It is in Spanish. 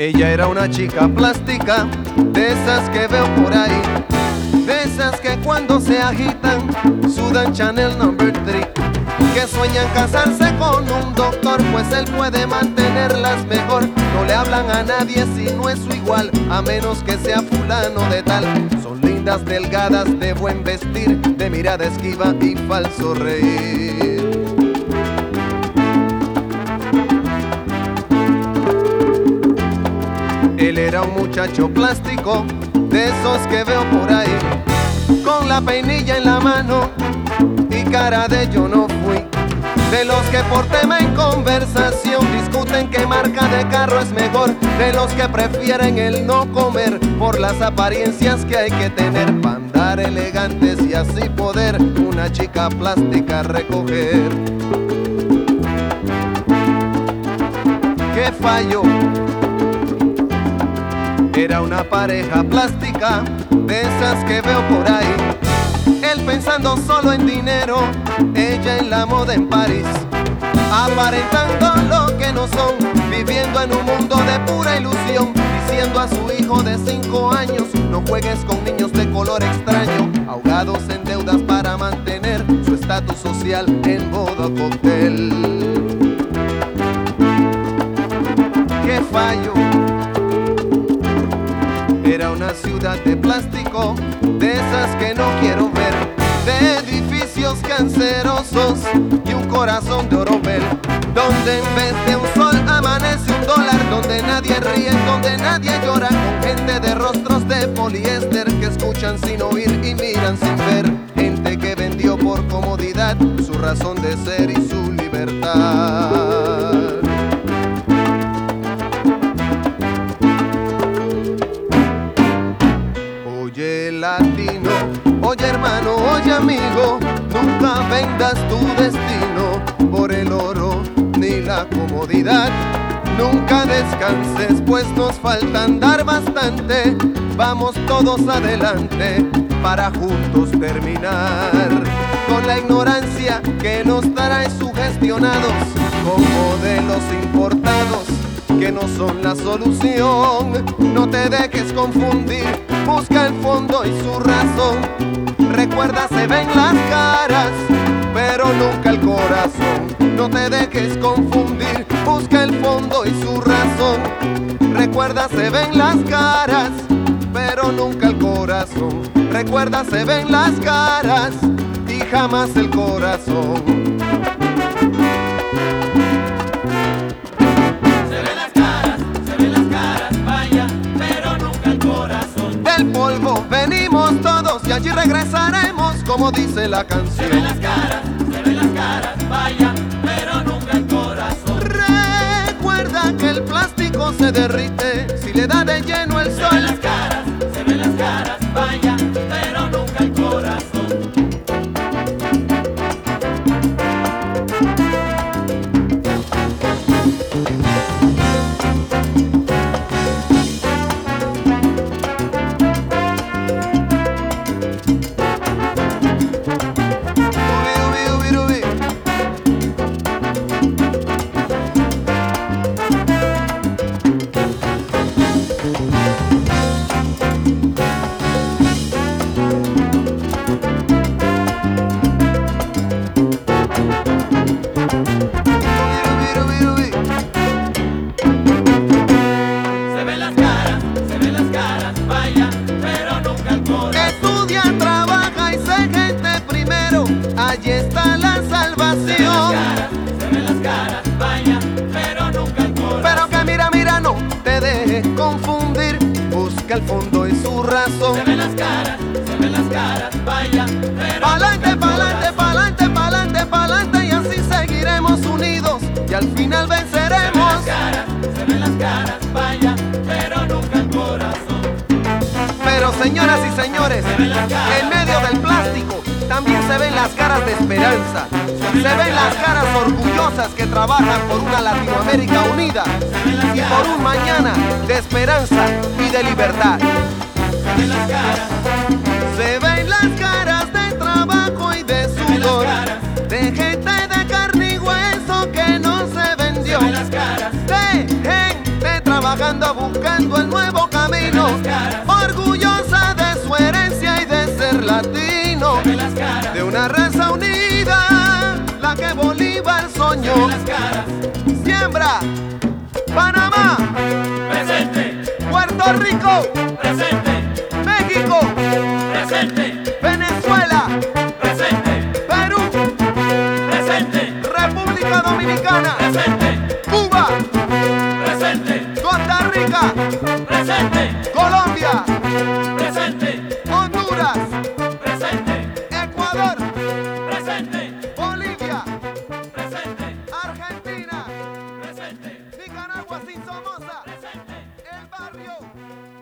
Ella era una chica plástica, de esas que veo por ahí, de esas que cuando se agitan sudan Chanel No. 3, que sueñan casarse con un doctor, pues él puede mantenerlas mejor. No le hablan a nadie si no es su igual, a menos que sea fulano de tal. Son lindas, delgadas, de buen vestir, de mirada esquiva y falso reír. Él era un muchacho plástico, de esos que veo por ahí, con la peinilla en la mano y cara de yo no fui. De los que por tema en conversación discuten qué marca de carro es mejor. De los que prefieren el no comer por las apariencias que hay que tener para andar elegantes y así poder una chica plástica recoger. ¿Qué falló? Era una pareja plástica, de esas que veo por ahí. Él pensando solo en dinero, ella en la moda en París, aparentando lo que no son, viviendo en un mundo de pura ilusión, diciendo a su hijo de 5 años: no juegues con niños de color extraño, ahogados en deudas para mantener su estatus social en boda o cóctel. ¿Qué fallo? Era una ciudad de plástico, de esas que no quiero ver, de edificios cancerosos y un corazón de oropel, donde en vez de un sol amanece un dólar, donde nadie ríe, donde nadie llora, con gente de rostros de poliéster que escuchan sin oír y miran sin ver, gente que vendió por comodidad su razón de ser y su libertad. Oye latino, oye hermano, oye amigo, nunca vendas tu destino por el oro ni la comodidad. Nunca descanses, pues nos falta andar bastante. Vamos todos adelante para juntos terminar con la ignorancia que nos trae sugestionados con modelos importados que no son la solución. No te dejes confundir, busca el fondo y su razón. Recuerda, se ven las caras, pero nunca el corazón. No te dejes confundir, busca el fondo y su razón. Recuerda, se ven las caras, pero nunca el corazón. Recuerda, se ven las caras y jamás el corazón. Del polvo venimos todos y allí regresaremos, como dice la canción. Se ven las caras, vaya, pero nunca el corazón. Recuerda que el plástico se derrite si le da de lleno el sol. Se ven las caras, vaya, pero nunca el corazón. Allí está la salvación. Se ven las caras, vaya, pero nunca el corazón. Pero que mira, no te dejes confundir, busca el fondo y su razón. Se ven las caras, vaya, pero pa'lante, pa'lante, pa'lante, pa'lante, pa'lante, y así seguiremos unidos y al final venceremos. Se ven las caras, vaya, pero nunca el corazón. Pero señoras y señores, en medio del plástico también se ven las caras de esperanza. Se ven las caras orgullosas que trabajan por una Latinoamérica unida y por un mañana de esperanza y de libertad. Se ven las caras de trabajo y de sudor, de gente de carne y hueso que no se vendió, de gente trabajadora vagando buscando el nuevo camino, orgullosa de su herencia y de ser latino, de una raza unida, la que Bolívar soñó. Siembra, Panamá, presente, Puerto Rico, presente, México, presente, Venezuela, presente, Perú, presente, República Dominicana, presente, Cuba, presente, Costa Rica, presente, Colombia, presente, Honduras, presente, Ecuador, presente, Bolivia, presente, Argentina, presente, Nicaragua sin Somoza, presente. el barrio.